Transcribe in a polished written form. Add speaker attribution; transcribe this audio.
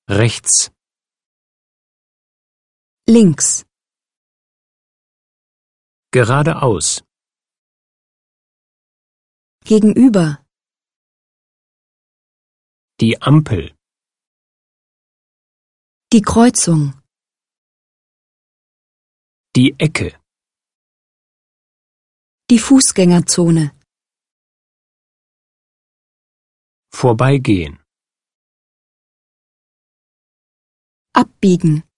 Speaker 1: rechts,
Speaker 2: links,
Speaker 1: geradeaus,
Speaker 2: gegenüber,
Speaker 1: die Ampel,
Speaker 2: die Kreuzung,
Speaker 1: die Ecke,
Speaker 2: die Fußgängerzone,
Speaker 1: vorbeigehen,
Speaker 2: abbiegen.